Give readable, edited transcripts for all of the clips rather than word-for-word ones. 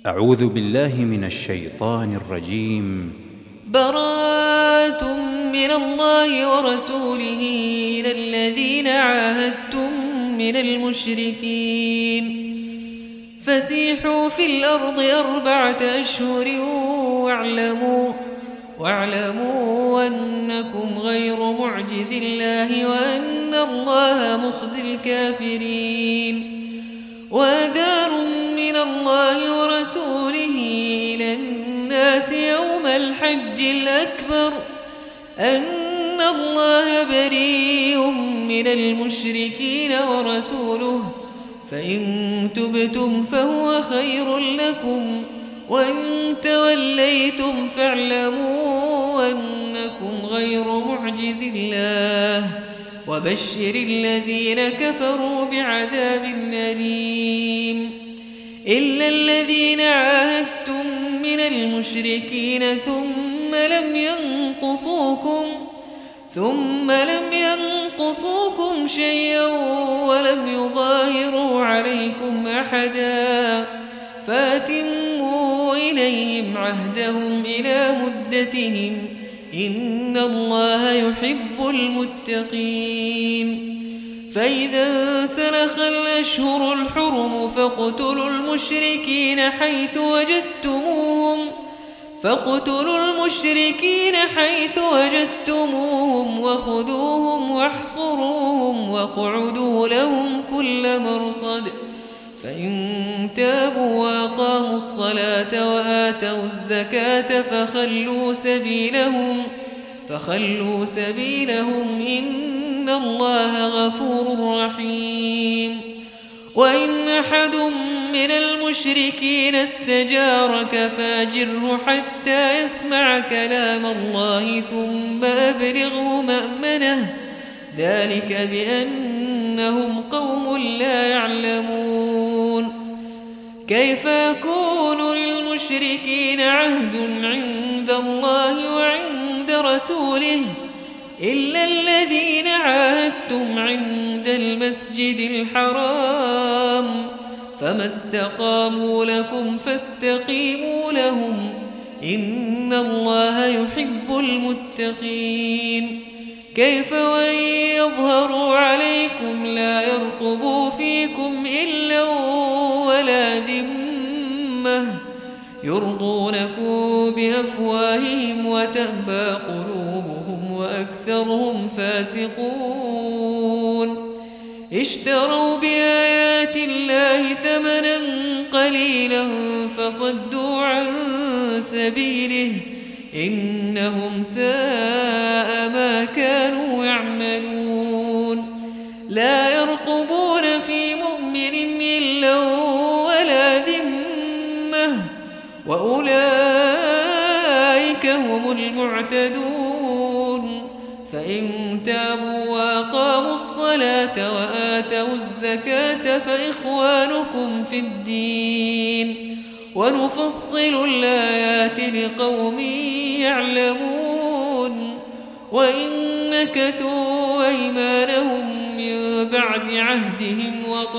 أعوذ بالله من الشيطان الرجيم. براءة من الله ورسوله إلى الذين عاهدتم من المشركين فسيحوا في الأرض 4 أشهر واعلموا أنكم غير معجز الله وأن الله مخزي الكافرين. وأنذار من الله ورسوله إلى الناس يوم الحج الأكبر أن الله بريء من المشركين ورسوله فإن تبتم فهو خير لكم وإن توليتم فاعلموا أنكم غير معجز الله وبشر الذين كفروا بعذاب أليم. إلا الذين عاهدتم من المشركين ثم لم ينقصوكم شيئا ولم يظاهروا عليكم أحدا فأتموا إليهم عهدهم إلى مدتهم إن الله يحب المتقين. فإذا سلخ الأشهر الحرم فاقتلوا المشركين حيث وجدتموهم وخذوهم واحصروهم واقعدوا لهم كل مرصد. فإن تابوا وأقاموا الصلاة وآتوا الزكاة فخلوا سبيلهم إن الله غفور رحيم. وإن أحد من المشركين استجارك فاجره حتى يسمع كلام الله ثم أبلغه مأمنه ذلك بأنهم قوم لا يعلمون. كيف يكون للمشركين عهد عند الله وعند رسوله إلا الذين عاهدتم عند المسجد الحرام فما استقاموا لكم فاستقيموا لهم إن الله يحب المتقين. كيف وإن يظهروا عليكم لا يرقبوا فيكم إلا ولا ذمة يرضونكم بأفواههم وتأبى قلوبهم وأكثرهم فاسقون. اشتروا بآيات الله ثمنا قليلا فصدوا عن سبيله إنهم ساء ما كانوا يعملون. لا يرقبون في مؤمن إلا ولا ذمة وأولئك هم المعتدون. فإن تابوا وأقاموا الصلاة وآتوا الزكاة فإخوانكم في الدين ونفصل الآيات لقوم يعلمون. وإن نكثوا أيمانهم من بعد عهدهم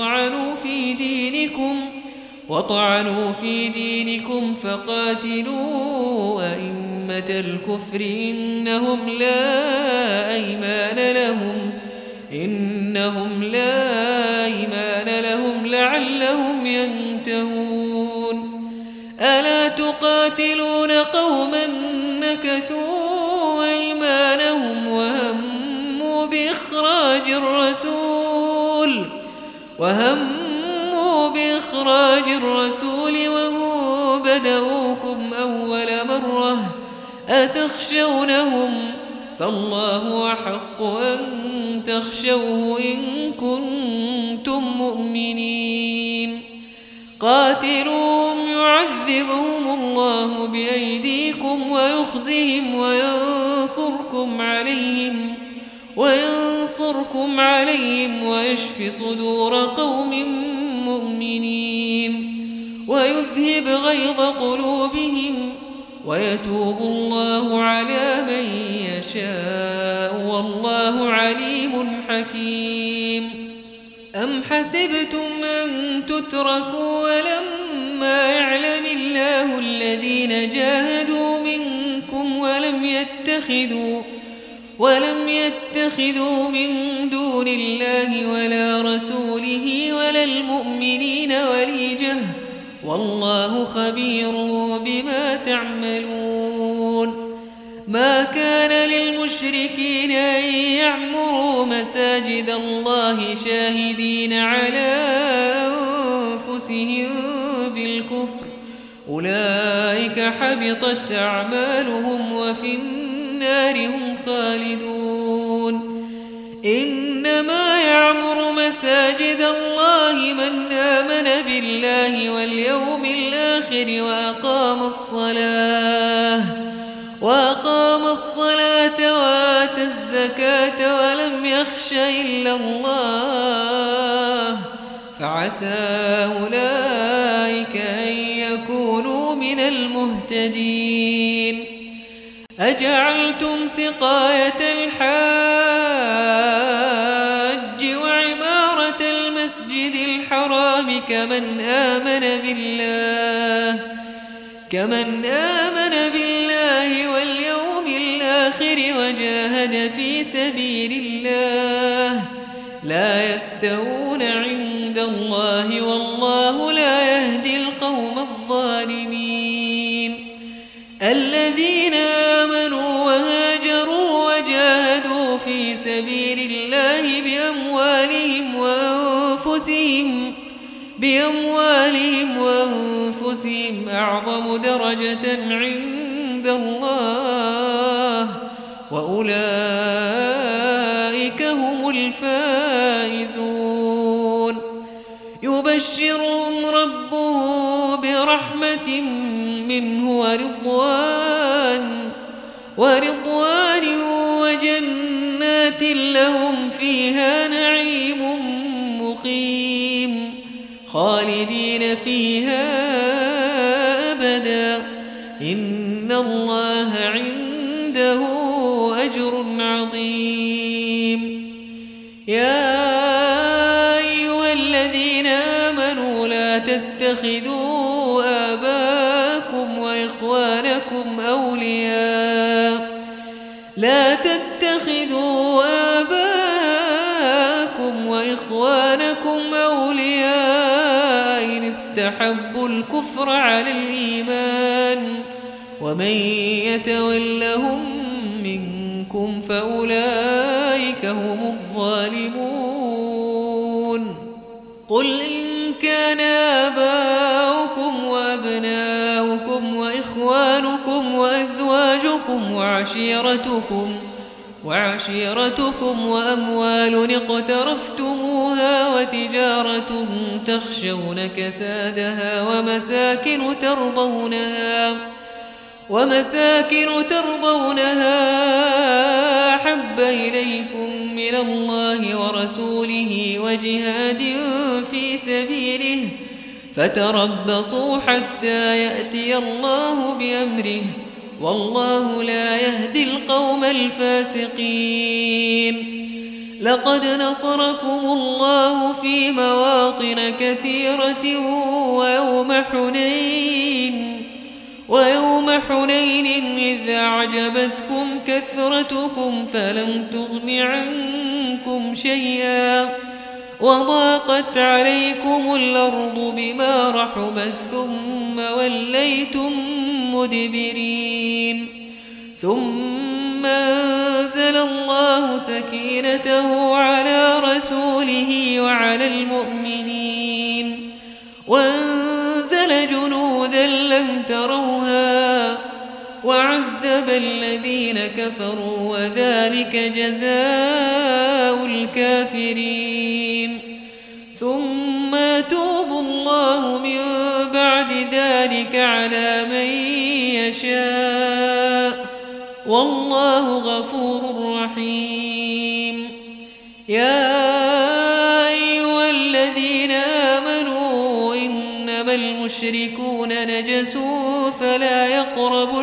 وطعنوا في دينكم فقاتلوا أئمة الكفر إنهم لا أيمان لهم لعلهم ينتهون. ألا تقاتلون قوما نكثوا أيمانهم وهموا بإخراج الرسول وهم بدؤوكم أول مرة أتخشونهم فالله أحق أن تخشوه إن كنتم مؤمنين. قاتلوهم يعذبهم الله بأيديكم ويخزهم وينصركم عليهم ويشف صدور قوم مؤمنين ويذهب غيظ قلوبهم ويتوب الله على من يشاء والله عليم حكيم. أم حسبتم أن تتركوا ولما يعلم يتخذوا من دون الله ولا رسوله ولا المؤمنين وليجة والله خبير بما تعملون ما كان للمشركين أن يعمروا مساجد الله شاهدين على أنفسهم بالكفر أولئك حبطت أعمالهم وفي النار هم خالدون إنما يعمر مساجد الله من آمن بالله واليوم الآخر وأقام الصلاة وآتى الزكاة ولم يخش إلا الله فعسى أولئك أن يكونوا من المهتدين أجعلتم سقاية الحاج وعمارة المسجد الحرام كمن آمن بالله واليوم الآخر وجاهد في سبيل الله لا يستوون عند الله والله لا يهدي القوم الظالمين الذين آمنوا وهاجروا وجاهدوا في سبيل الله بأموالهم وأنفسهم أعظم درجة عند الله وأولئك هم الفائزون يبشرهم ربهم برحمة منه ورضوان وجنات لهم فيها نعيم مقيم خالدين فيها أبدا إن الله عنده أجر عظيم يا أيها الذين آمنوا لا تتخذوا آباءكم وإخوانكم أولياء إن استحبوا الكفر على الإيمان ومن يتولهم منكم فأولئك هم الظالمون قل إن كان آباؤكم وأبناؤكم وإخوانكم وأزواجكم وعشيرتكم وأموال اقترفتموها وتجارة تخشون كسادها ومساكن ترضونها أحب إليكم من الله ورسوله وجهاد في سبيله فتربصوا حتى يأتي الله بأمره والله لا يهدي القوم الفاسقين لقد نصركم الله في مواطن كثيرة ويوم حنين إذ أعجبتكم كثرتكم فلم تغن عنكم شيئا وضاقت عليكم الأرض بما رحبت ثم وليتم مدبرين ثم أنزل الله سكينته على رسوله وعلى المؤمنين وأنزل جنودا لم تروها وعذب الذين كفروا وذلك جزاء الكافرين ثم يتوب الله من بعد ذلك على من يشاء والله غفور رحيم يا أيها الذين آمنوا إنما المشركون نجس فلا يقربوا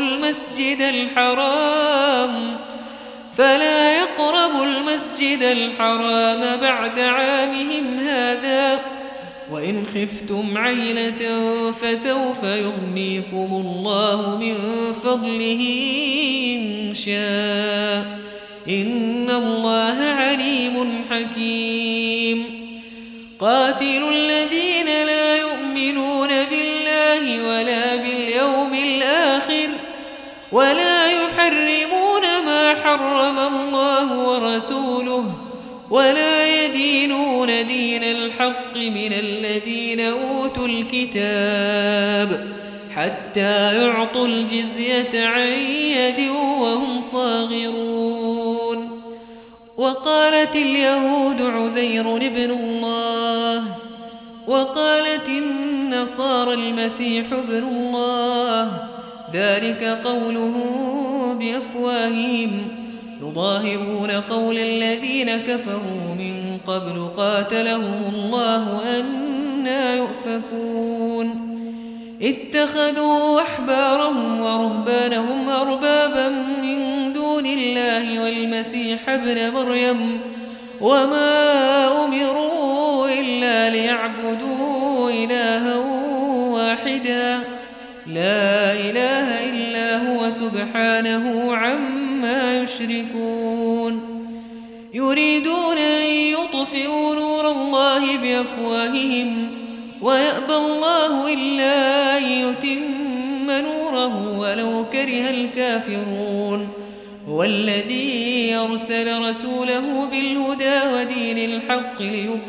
المسجد الحرام بعد عامهم هذا وإن خفتم عيلة فسوف يغنيكم الله من فضله إن شاء إن الله عليم حكيم قاتلوا الذين لا يؤمنون بالله ولا باليوم الآخر ولا يحرمون ما حرم الله ورسوله ولا يدينون دين الحق من الذين أوتوا الكتاب حتى يعطوا الجزية عن يد وهم صاغرون وقالت اليهود عزير ابن الله وقالت النصارى المسيح ابن الله ذلك قولهم بأفواههم يضاهئون قول الذين كفروا من قبل قاتلهم الله أنى يؤفكون اتخذوا أحبارهم ورهبانهم أربابا من دون الله والمسيح ابن مريم وما أمروا إلا ليعبدوا إلها واحدا لا إله إلا هو سبحانه عما يشركون يريدون أن يطفئوا نور الله بأفواههم ويأبى الله إلا أن يتم نوره ولو كره الكافرون هو الذي أرسل رسوله بالهدى ودين الحق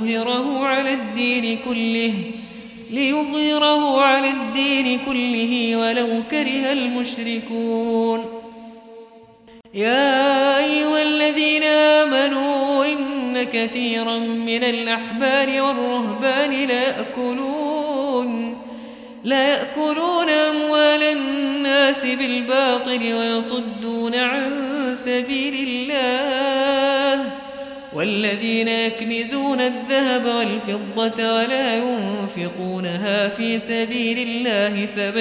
ليظهره على الدين كله ولو كره المشركون يا أيها الذين آمنوا إن كثيرا من الأحبار والرهبان لا يأكلون أموال الناس بالباطل ويصدون عن سبيل الله والذين يكنزون الذهب والفضة ولا ينفقونها في سبيل الله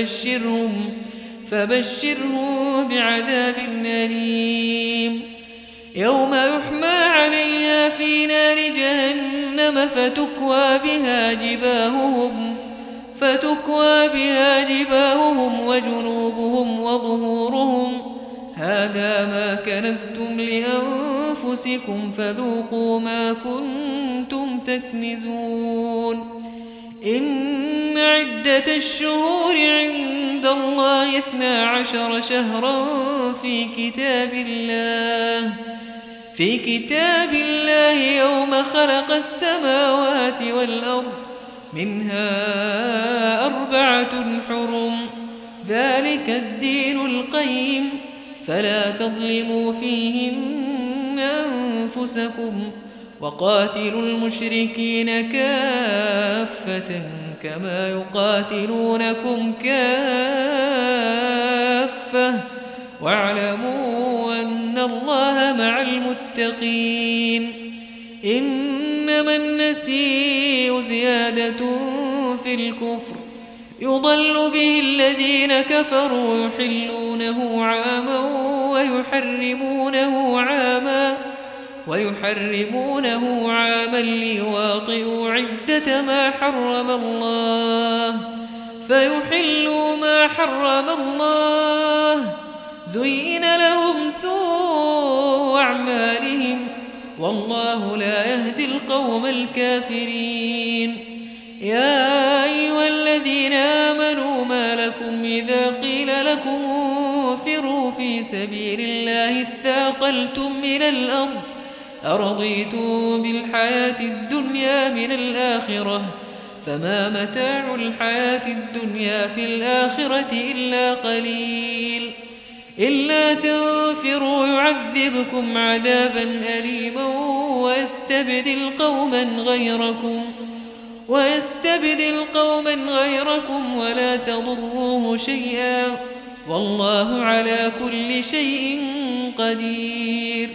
فبشرهم بعذاب أليم يوم يحمى عليها في نار جهنم فتكوى بها جباههم وجنوبهم وظهورهم هذا ما كنزتم لأنفسكم فذوقوا ما كنتم تكنزون إن عدة الشهور عند الله 12 شهرا في كتاب الله يوم خلق السماوات والأرض منها 4 حرم ذلك الدين القيم فلا تظلموا فيهن أنفسكم وقاتلوا المشركين كافة كما يقاتلونكم كافة واعلموا أن الله مع المتقين إنما النسيء زيادة في الكفر يضل به الذين كفروا يحلونه عاما ويحرمونه عاما ليواطئوا عدة ما حرم الله فيحلوا ما حرم الله زين لهم سوء أعمالهم والله لا يهدي القوم الكافرين يا أيها الذين آمنوا ما لكم إذا قيل لكم انفروا في سبيل الله اثاقلتم إلى الأرض أرضيتم بالحياة الدنيا من الآخرة فما متاع الحياة الدنيا في الآخرة إلا قليل إلا تنفروا يعذبكم عذابا أليما ويستبدل قوما غيركم ولا تضروه شيئا والله على كل شيء قدير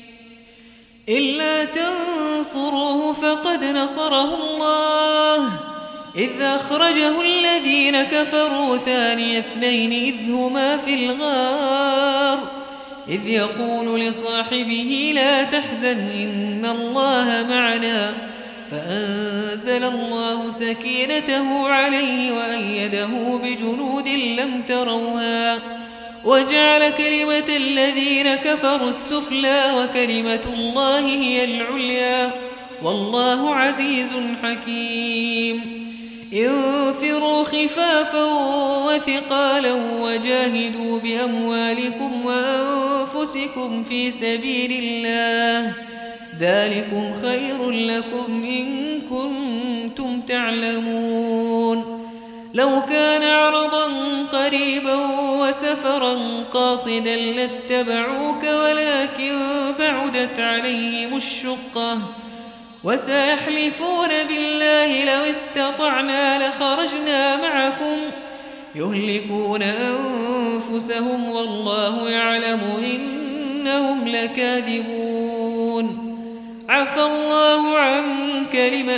إلا تنصروه فقد نصره الله إذ أخرجه الذين كفروا ثاني اثنين إذ هما في الغار إذ يقول لصاحبه لا تحزن إن الله معنا فأنزل الله سكينته عليه وأيده بجنود لم تروها وجعل كلمة الذين كفروا السفلى وكلمة الله هي العليا والله عزيز حكيم انفروا خفافا وثقالا وجاهدوا بأموالكم وأنفسكم في سبيل الله ذلكم خير لكم إن كنتم تعلمون لو كان عرضا قريبا وسفرا قاصدا لاتبعوك ولكن بعدت عليهم الشقة وسيحلفون بالله لو استطعنا لخرجنا معكم يهلكون أنفسهم والله يعلم إنهم لكاذبون عفى الله عنك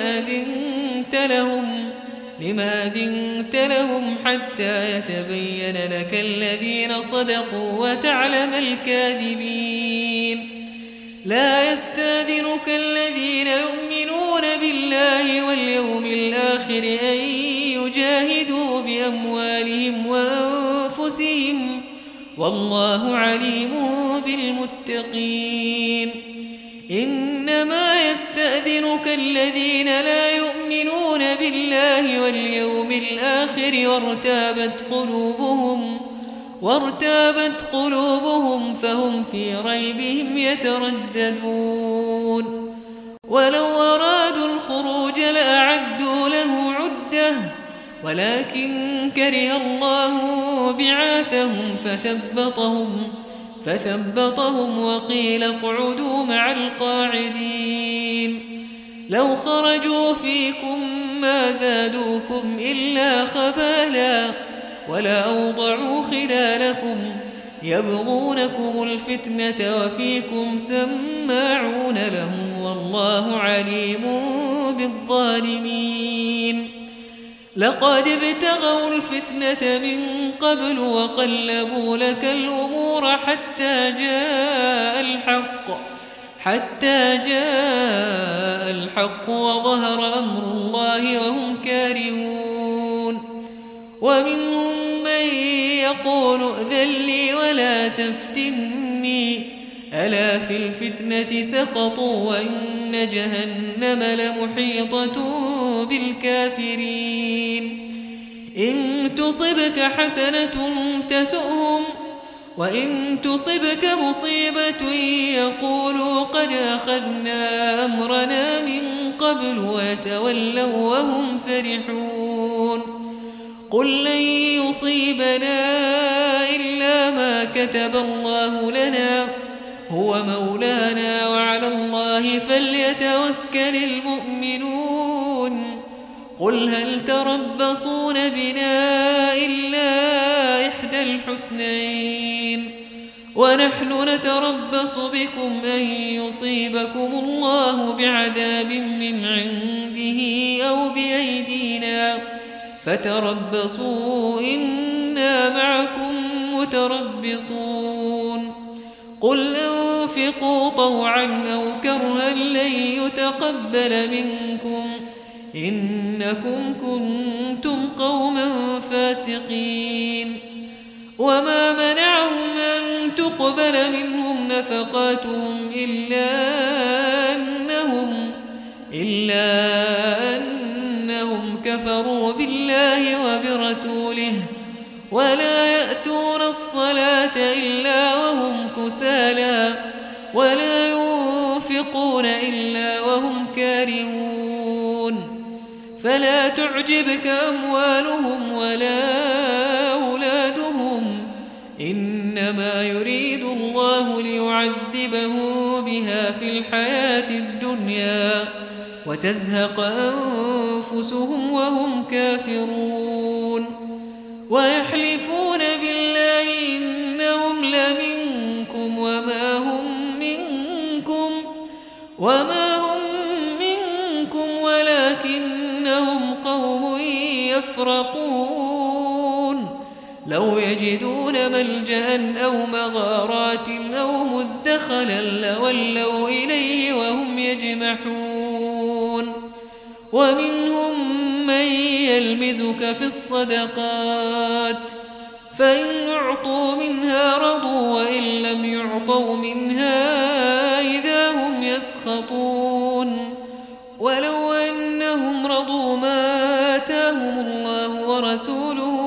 لما أذنت لهم حتى يتبين لك الذين صدقوا وتعلم الكاذبين لا يستأذنك الذين يؤمنون بالله واليوم الآخر أن يجاهدوا بأموالهم وأنفسهم والله عليم بالمتقين إنما يستأذنك الذين لا يؤمنون بالله واليوم الآخر وارتابت قلوبهم فهم في ريبهم يترددون ولو أرادوا الخروج لأعدوا له عدة ولكن كره الله بعاثهم فثبطهم وقيل اقعدوا مع القاعدين لو خرجوا فيكم ما زادوكم إلا خبالا ولا أوضعوا خلالكم يبغونكم الفتنة وفيكم سماعون لهم والله عليم بالظالمين لقد ابتغوا الفتنة من قبل وقلبوا لك الأمور حتى جاء الحق وظهر أمر الله وهم كارهون ومنهم من يقول ائذن لي ولا تفتني ألا في الفتنة سقطوا وإن جهنم لمحيطة بالكافرين إن تصبك حسنة تسؤهم وإن تصبك مصيبة يقولوا قد أخذنا أمرنا من قبل ويتولوا وهم فرحون قل لن يصيبنا إلا ما كتب الله لنا هو مولانا وعلى الله فليتوكل المؤمنون قل هل تربصون بنا إلا إحدى الحسنين ونحن نتربص بكم أن يصيبكم الله بعذاب من عنده أو بأيدينا فتربصوا إنا معكم متربصون قل أنفقوا طوعا أو كرها لن يتقبل منكم إنكم كنتم قوما فاسقين وما منعهم أن تقبل منهم نفقاتهم إلا أنهم كفروا بالله وبرسوله ولا يأتون الصلاة إلا وهم كسالى ولا ينفقون إلا وهم كارهون فلا تعجبك أموالهم ولا أولادهم إنما يريد الله ليعذبهم بها في الحياة الدنيا وتزهق أنفسهم وهم كافرون ويحلفون بالله إنهم لمنكم وما هم منكم ولكنهم قوم يفرقون لو يجدون ملجأ أو مغارات أو مدخلا لولوا إليه وهم يجمحون ومنهم من يلمزك في الصدقات فإن أعطوا منها رضوا وإن لم يعطوا منها إذا هم يسخطون ولو أنهم رضوا ما آتاهم الله ورسوله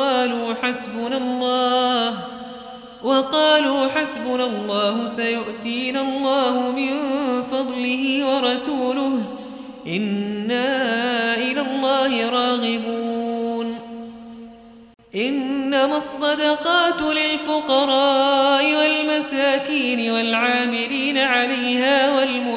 وقالوا حسبنا الله سيؤتينا الله من فضله ورسوله إنا إلى الله راغبون إنما الصدقات للفقراء والمساكين والعاملين عليها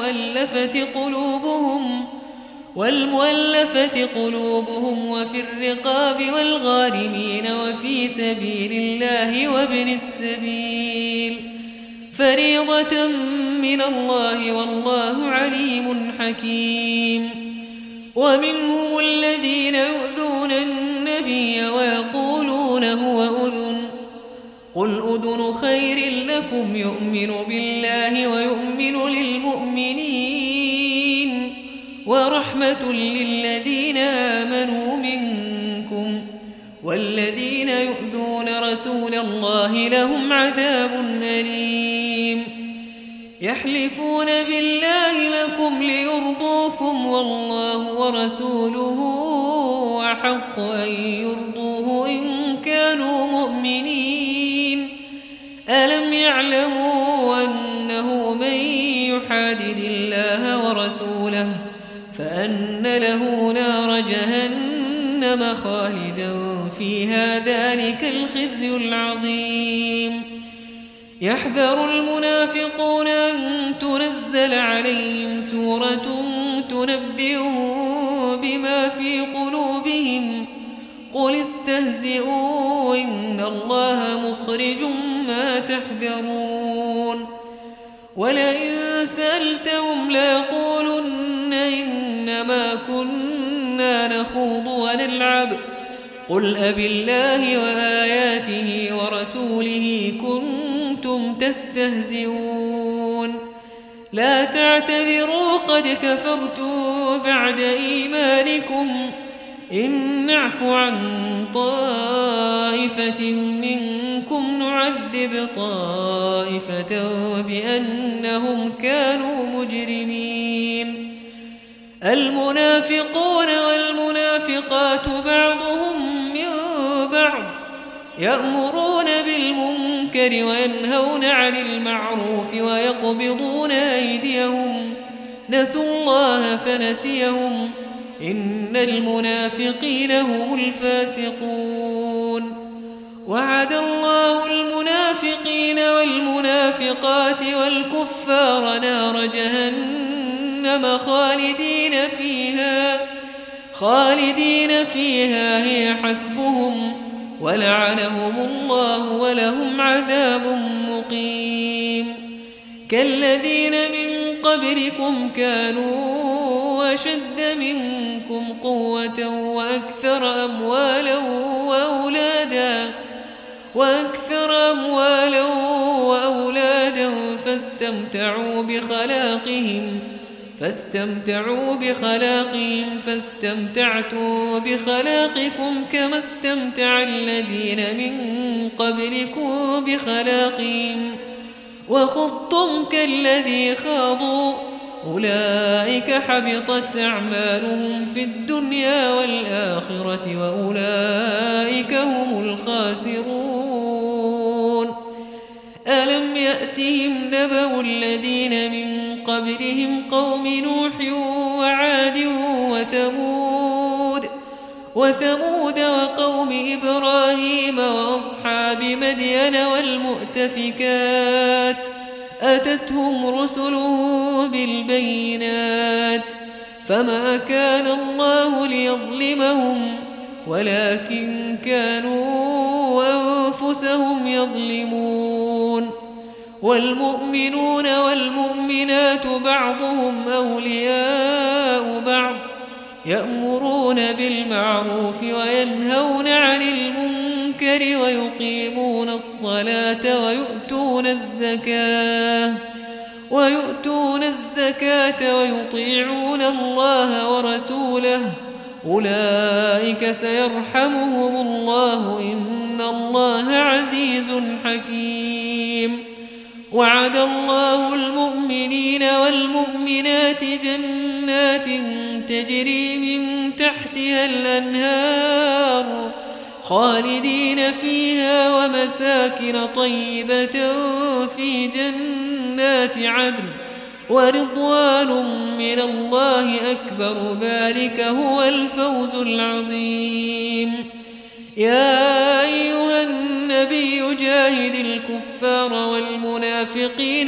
والمؤلفة قلوبهم وفي الرقاب والغارمين وفي سبيل الله وابن السبيل فريضة من الله والله عليم حكيم ومنهم الذين يؤذون النبي ويقولون هو أذن قل أذن خير لكم يؤمن بالله ويؤمن للمؤمنين ورحمة للذين آمنوا منكم والذين يؤذون رسول الله لهم عذاب أليم يحلفون بالله لكم ليرضوكم والله ورسوله أحق أن يرضوه إن كانوا مؤمنين ألم يعلموا أنه من يحادد الله ورسوله فأن له نار جهنم خالدا فيها ذلك الخزي العظيم يحذر المنافقون أن تنزل عليهم سورة تنبئهم بما في قلوبهم قل استهزئوا إن الله مخرج ما تحذرون ولئن سألتهم ليقولن إنما كنا نخوض ونلعب قل أبالله وآياته ورسوله كنتم تستهزئون لا تعتذروا قد كفرتم بعد إيمانكم إن نعف عن طائفة منكم نعذب طائفة بأنهم كانوا مجرمين المنافقون والمنافقات بعضهم من بعض يأمرون بالمنكر وينهون عن المعروف ويقبضون أيديهم نسوا الله فنسيهم إن المنافقين هم الفاسقون وعد الله المنافقين والمنافقات والكفار نار جهنم خالدين فيها هي حسبهم ولعنهم الله ولهم عذاب مقيم كالذين من قبلكم كانوا أشد منكم قوة وأكثر أموالا وأولادا فاستمتعوا بخلاقهم فاستمتعتم بخلاقكم كما استمتع الذين من قبلكم بخلاقهم وخضتم كالذي خاضوا أولئك حبطت أعمالهم في الدنيا والآخرة وأولئك هم الخاسرون ألم يأتهم نبأ الذين من قبلهم قوم نوح وعاد وثمود وقوم إبراهيم وأصحاب مدين والمؤتفكات أتتهم رسلهم بالبينات فما كان الله ليظلمهم ولكن كانوا أنفسهم يظلمون والمؤمنون والمؤمنات بعضهم أولياء بعض يأمرون بالمعروف وينهون عن المنكر ويقيمون الصلاة ويؤتون الزكاة ويؤتون الزكاة ويطيعون الله ورسوله أولئك سيرحمهم الله إن الله عزيز حكيم. وعد الله المؤمنين والمؤمنات جنات تجري من تحتها الأنهار خالدين فيها ومساكن طيبة في جنات عدن ورضوان من الله أكبر ذلك هو الفوز العظيم. يا أيها النبي جاهد الكفار والمنافقين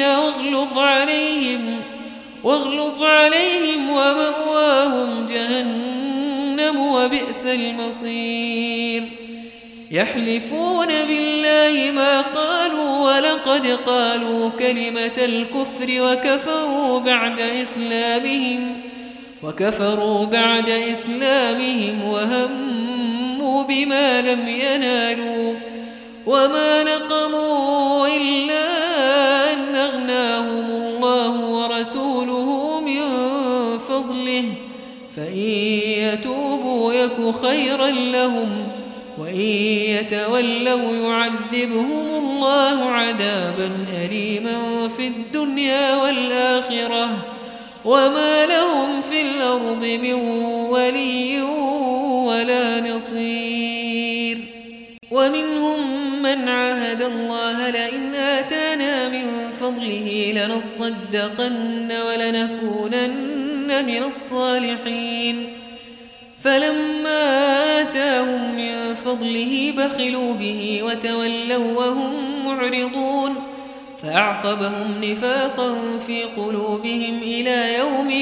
واغلظ عليهم ومأواهم جهنم وبئس المصير. يحلفون بالله ما قالوا ولقد قالوا كلمة الكفر وكفروا بعد إسلامهم وهموا بما لم ينالوا وما نقموا إلا أن أغناهم الله ورسوله من فضله فإن يتوبوا يك خيرا لهم وإن يتولوا يعذبهم الله عذابا أليما في الدنيا والآخرة وما لهم في الأرض من ولي ولا نصير. ومنهم من عاهد الله لئن آتانا من فضله لنصدقن ولنكونن من الصالحين فلما آتاهم من فضله بخلوا به وتولوا وهم معرضون فأعقبهم نفاقا في قلوبهم إلى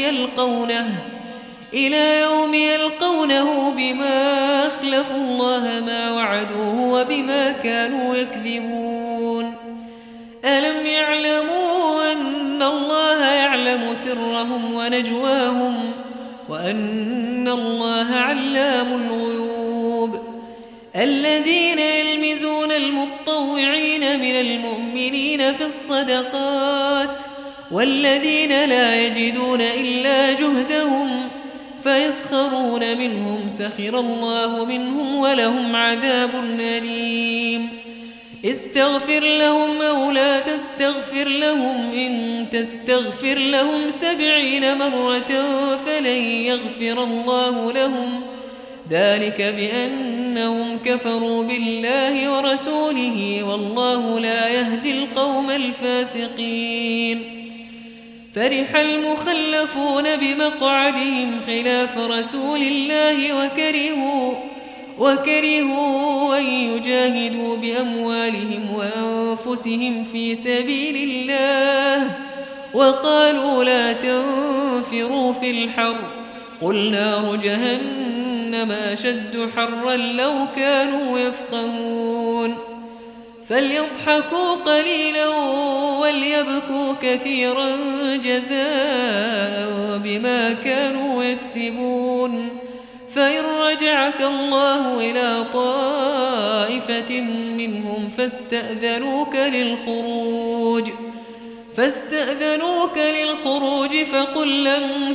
يوم يلقونه بما أخلفوا الله ما وعدوه وبما كانوا يكذبون. ألم يعلموا أن الله يعلم سرهم ونجواهم وأن الله علام الغيوب. الذين يلمزون المطوعين من المؤمنين في الصدقات والذين لا يجدون إلا جهدهم فيسخرون منهم سخر الله منهم ولهم عذاب أليم. استغفر لهم أو لا تستغفر لهم إن تستغفر لهم 70 مرة فلن يغفر الله لهم ذلك بأنهم كفروا بالله ورسوله والله لا يهدي القوم الفاسقين. فرح المخلفون بمقعدهم خلاف رسول الله وكرهوا أن يجاهدوا بأموالهم وأنفسهم في سبيل الله وقالوا لا تنفروا في الحر قل نار جهنم أشد حرا لو كانوا يفقهون. فليضحكوا قليلا وليبكوا كثيرا جزاء بما كانوا يكسبون. فإن رجعك الله إلى طائفة منهم فاستأذنوك للخروج فقل لن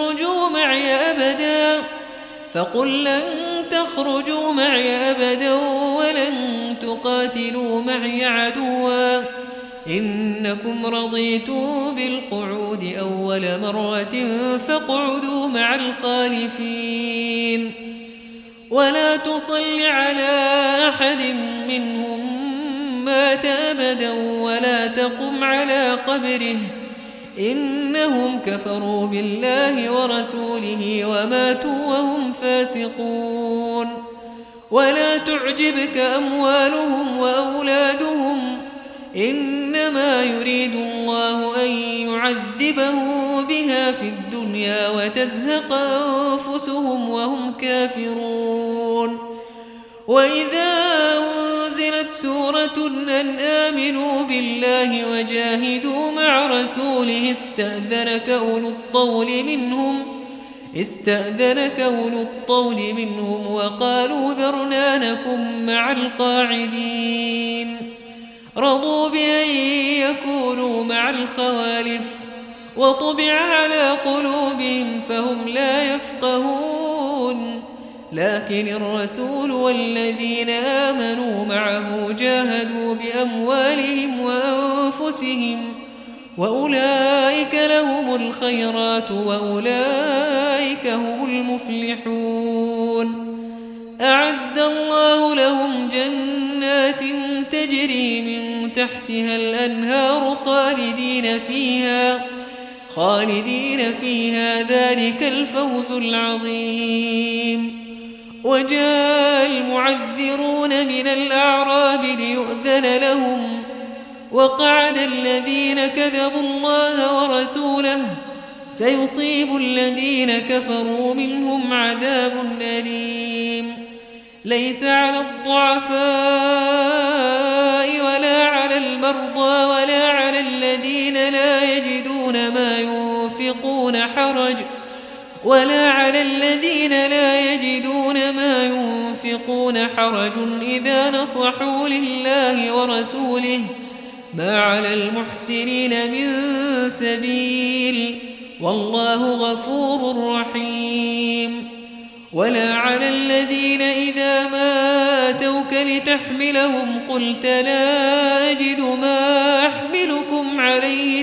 تخرجوا معي أبدا ولن تقاتلوا معي عدوا إنكم رضيتم بالقعود أول مرة فاقعدوا مع الخالفين. ولا تصل على أحد منهم مات أبدا ولا تقم على قبره إنهم كفروا بالله ورسوله وماتوا وهم فاسقون. ولا تعجبك أموالهم وأولادهم إنما يريد الله أن يعذبهم بها في الدنيا وتزهق أنفسهم وهم كافرون. وإذا أنزلت سورة أن آمنوا بالله وجاهدوا مع رسوله استأذنك أولو الطول منهم وقالوا ذرنا نكن مع القاعدين. رضوا بأن يكونوا مع الخوالف وطبع على قلوبهم فهم لا يفقهون لكن الرسول والذين آمنوا معه جاهدوا بأموالهم وأنفسهم وأولئك لهم الخيرات وأولئك هم المفلحون أعد الله لهم جنات تجري من تحتها الأنهار خالدين فيها ذلك الفوز العظيم. وجاء المعذرون من الأعراب ليؤذن لهم وقعد الذين كذبوا الله ورسوله سيصيب الذين كفروا منهم عذاب أليم. ليس على الضعفاء ولا على المرضى ولا على الذين لا يجدون ما ينفقون حرج إذا نصحوا لله ورسوله ما على المحسنين من سبيل والله غفور رحيم. ولا على الذين إذا ما أتوك لتحملهم قلت لا أجد ما أحملكم عليه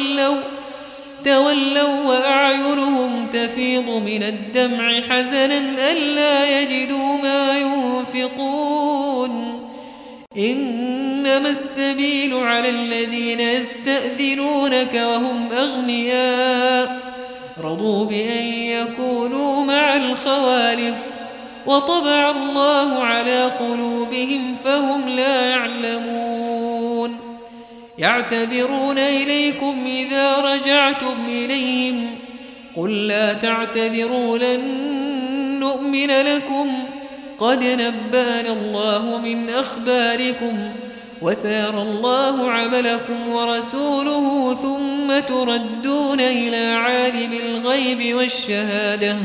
تولوا وأعينهم تفيض من الدمع حزنا ألا يجدوا ما ينفقون. إنما السبيل على الذين يستأذنونك وهم أغنياء رضوا بأن يكونوا مع الخوالف وطبع الله على قلوبهم فهم لا يعلمون. يعتذرون إليكم إذا رجعتم إليهم قل لا تعتذروا لن نؤمن لكم قد نبأنا الله من أخباركم وسيرى الله عملكم ورسوله ثم تردون إلى عالم الغيب والشهادة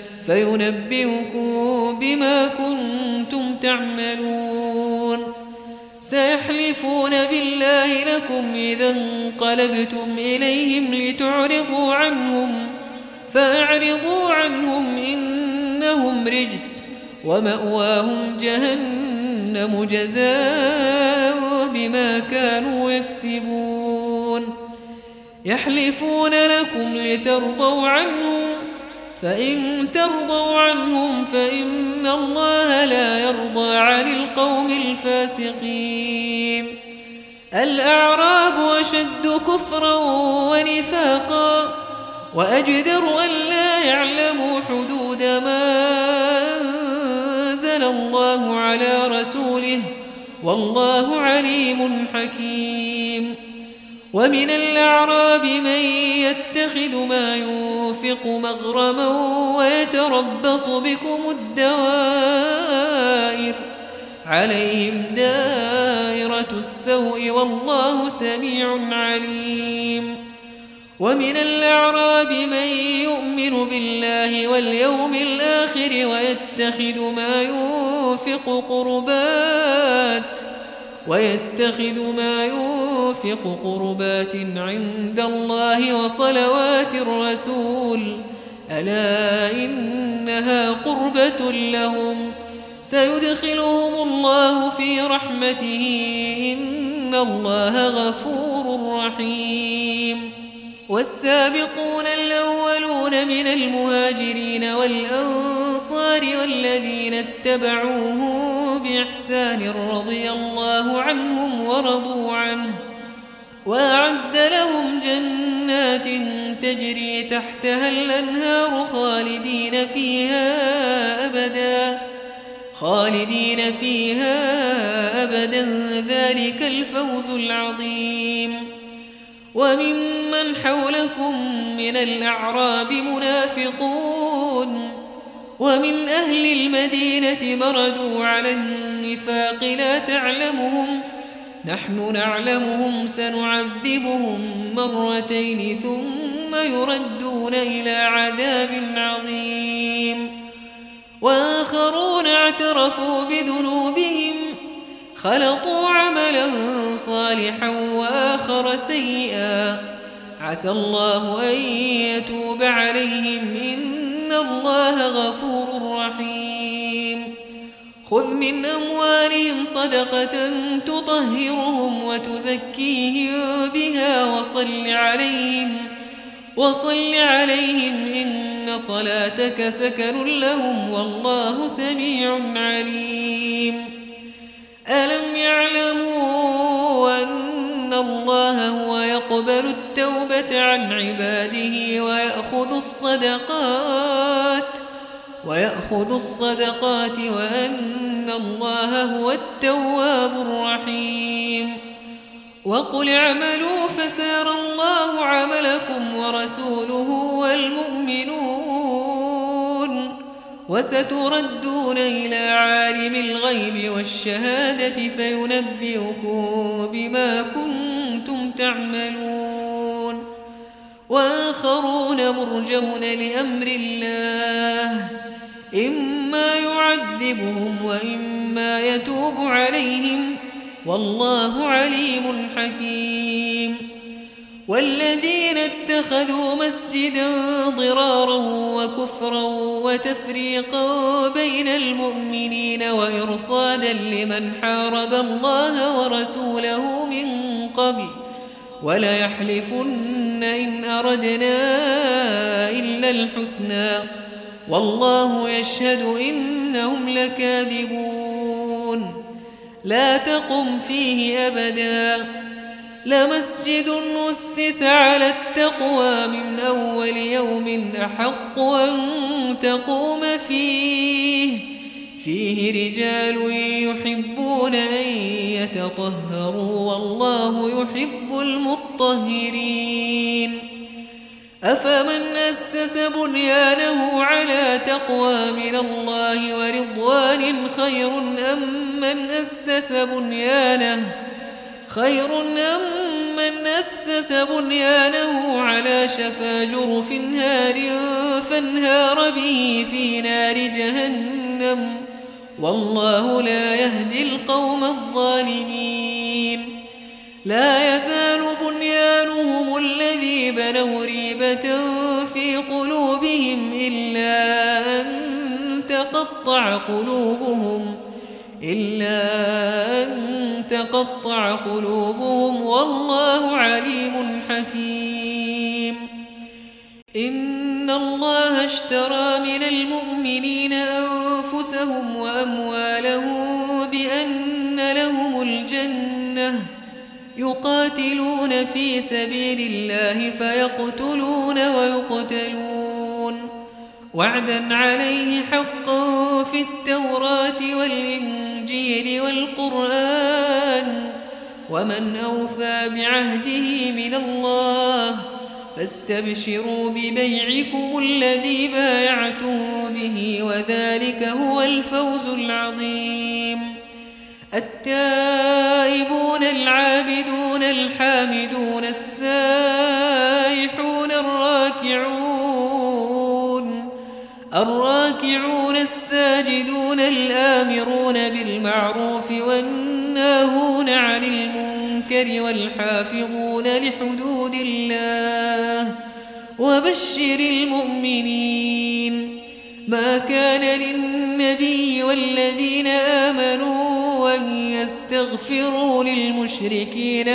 فينبئكم بما كنتم تعملون. سيحلفون بالله لكم إذا انقلبتم إليهم لتعرضوا عنهم فأعرضوا عنهم إنهم رجس ومأواهم جهنم جزاء بما كانوا يكسبون. يحلفون لكم لترضوا عنهم فإن ترضوا عنهم فإن الله لا يرضى عن القوم الفاسقين. الأعراب أشد كفرا ونفاقا وأجدر أن لا يعلموا حدود ما أنزل الله على رسوله والله عليم حكيم. ومن الأعراب من يتخذ ما ينفق مغرما ويتربص بكم الدوائر عليهم دائرة السوء والله سميع عليم. ومن الأعراب من يؤمن بالله واليوم الآخر ويتخذ ما ينفق قربات عند الله وصلوات الرسول ألا إنها قربة لهم سيدخلهم الله في رحمته إن الله غفور رحيم. والسابقون الأولون من المهاجرين والأنصار والذين اتبعوهم بإحسان رضي الله عنهم ورضوا عنه وأعد لهم جنات تجري تحتها الأنهار خالدين فيها أبدا ذلك الفوز العظيم. وممن حولكم من الأعراب منافقون ومن أهل المدينة مردوا على النفاق لا تعلمهم نحن نعلمهم سنعذبهم مرتين ثم يردون إلى عذاب عظيم. وآخرون اعترفوا بذنوبهم خلطوا عملا صالحا وآخر سيئا عسى الله أن يتوب عليهم إن الله غفور رحيم خذ من أموالهم صدقة تطهرهم وتزكيهم بها وصل عليهم إن صلاتك سكن لهم والله سميع عليم ألم يعلموا أن الله هو يقبل التوبة عن عباده ويأخذ الصدقات وأن الله هو التواب الرحيم وقل اعملوا فسيرى الله عملكم ورسوله والمؤمنون وستردون إلى عالم الغيب والشهادة فينبئكم بما كنتم تعملون وآخرون مرجون لأمر الله إما يعذبهم وإما يتوب عليهم والله عليم حكيم والذين اتخذوا مسجدا ضرارا وكفرا وتفريقا بين المؤمنين وإرصادا لمن حارب الله ورسوله من قبل وليحلفن إن أردنا إلا الحسنى والله يشهد إنهم لكاذبون لا تقم فيه أبدا لمسجد أسس على التقوى من أول يوم أحق أن تقوم فيه رجال يحبون أن يتطهروا والله يحب المطهرين أفمن أسس بنيانه على تقوى من الله ورضوان خير أم من أسس بنيانه على شفا جرف هار فانهار به في نار جهنم والله لا يهدي القوم الظالمين لا يزال بنيانهم الذي بنوا ريبة في قلوبهم إلا أن تقطع قلوبهم والله عليم حكيم إن الله اشترى من المؤمنين أنفسهم وأموالهم بأن لهم الجنة يقاتلون في سبيل الله فيقتلون ويقتلون وعدا عليه حقا في التوراة والإنجيل والقرآن ومن أوفى بعهده من الله فاستبشروا ببيعكم الذي بايعتم به وذلك هو الفوز العظيم التائبون العابدون الحامدون السائحون الراكعون الساجدون الآمرون بالمعروف والناهون عن المنكر والحافظون لحدود الله وبشر المؤمنين ما كان للنبي والذين آمنوا أن يستغفروا للمشركين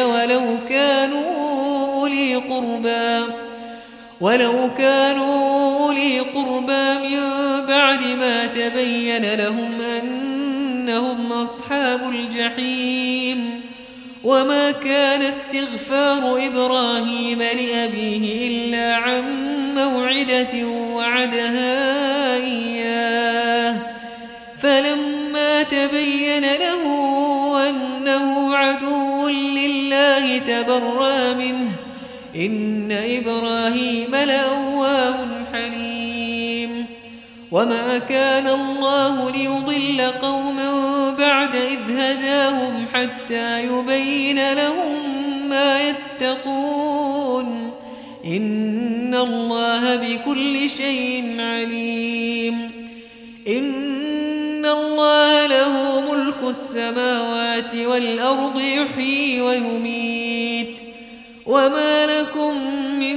ولو كانوا أولي قربى من بعد ما تبين لهم أنهم أصحاب الجحيم وما كان استغفار إبراهيم لأبيه إلا عن موعدة وعدها إياه فلما تبين له أنه عدو لله تبرأ منه إن إبراهيم لأواه حليم وما كان الله ليضل قوما بعد إذ هداهم حتى يبين لهم ما يتقون إن الله بكل شيء عليم إن الله له ملك السماوات والأرض يحيي ويميت وما لكم من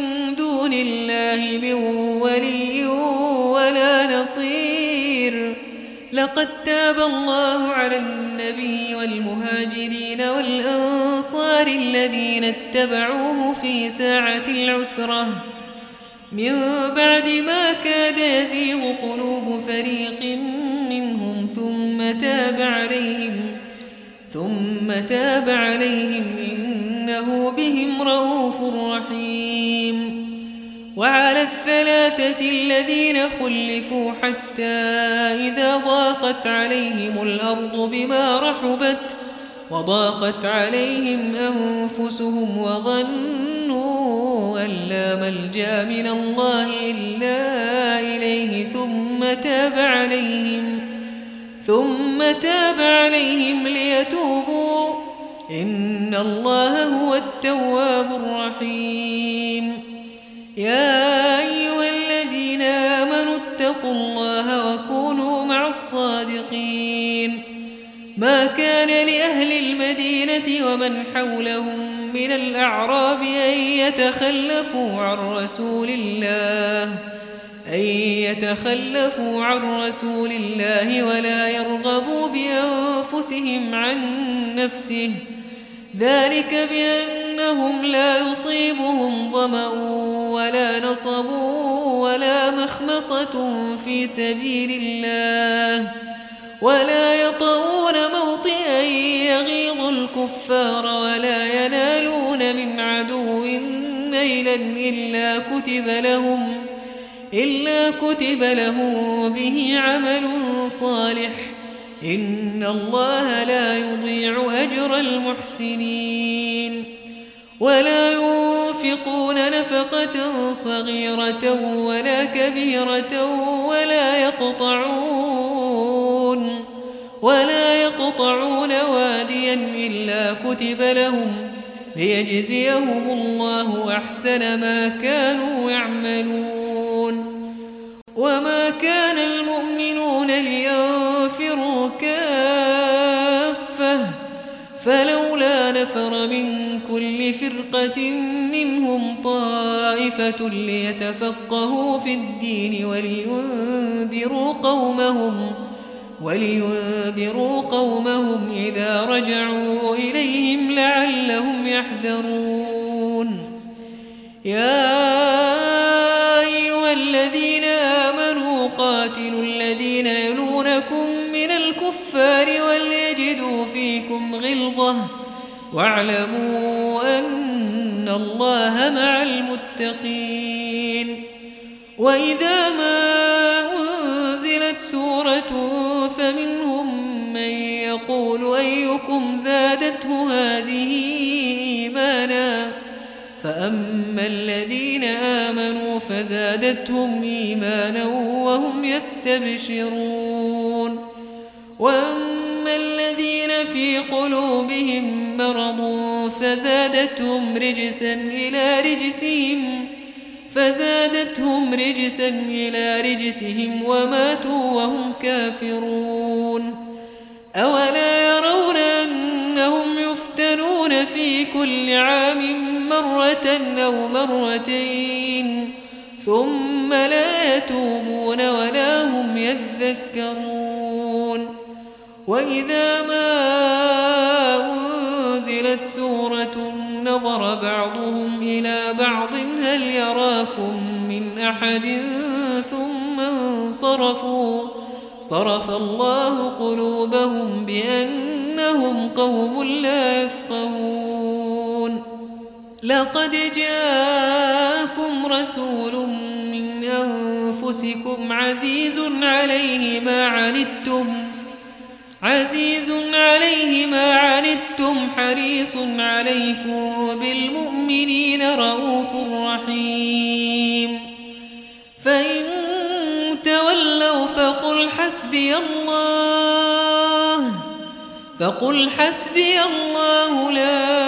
الله من ولي ولا نصير. لقد تاب الله على النبي والمهاجرين والأنصار الذين اتبعوه في ساعة العسرة من بعد ما كاد يزيغ قلوب فريق منهم ثم تاب عليهم إنه بهم رؤوف رحيم. وعلى الثلاثة الذين خلفوا حتى إذا ضاقت عليهم الأرض بما رحبت وضاقت عليهم أنفسهم وظنوا أن لا ملجأ من الله إلا إليه ثم تاب عليهم ليتوبوا إن الله هو التواب الرحيم. يا أيها الذين آمنوا اتقوا الله وكونوا مع الصادقين. ما كان لأهل المدينة ومن حولهم من الأعراب أن يتخلفوا عن رسول الله ولا يرغبوا بأنفسهم عن نفسه، ذلك بأنهم لا يصيبهم ظمأ ولا نصب ولا مخمصة في سبيل الله ولا يطؤون موطئا يغيظ الكفار ولا ينالون من عدو نيلا إلا كتب لهم به عمل صالح إن الله لا يضيع أجر المحسنين. ولا ينفقون نفقة صغيرة ولا كبيرة ولا يقطعون واديا إلا كتب لهم ليجزيهم الله أحسن ما كانوا يعملون. وما كان المؤمنون لينفروا كافة فلولا نفر من كل فرقة منهم طائفة ليتفقهوا في الدين ولينذروا قومهم إذا رجعوا إليهم لعلهم يحذرون. يا أيها الذين آمنوا قاتلوا الذين يلونكم من الكفار وليجدوا فيكم غلظة واعلموا أن الله مع المتقين. وإذا ما أنزلت سورة فمنهم من يقول أيكم زادته هذه إيمانا فأما الذين آمنوا فزادتهم إيمانا وهم يستبشرون. وأما الذين في قلوبهم مرض فزادتهم رجسا إلى رجسهم وماتوا وهم كافرون. أولا يرون أنهم يفتنون في كل عام مرة أو مرتين ثم لا يتوبون ولا هم يذكرون. وإذا ما أنزلت سورة نظر بعضهم إلى بعض هل يراكم من أحد ثم انصرفوا صرف الله قلوبهم بأنهم قوم لا يفقهون. لقد جاءكم رسول من أنفسكم عزيز عليه ما عنتم حريص عليكم بالمؤمنين رؤوف رحيم. فإن تولوا فقل حسبي الله لا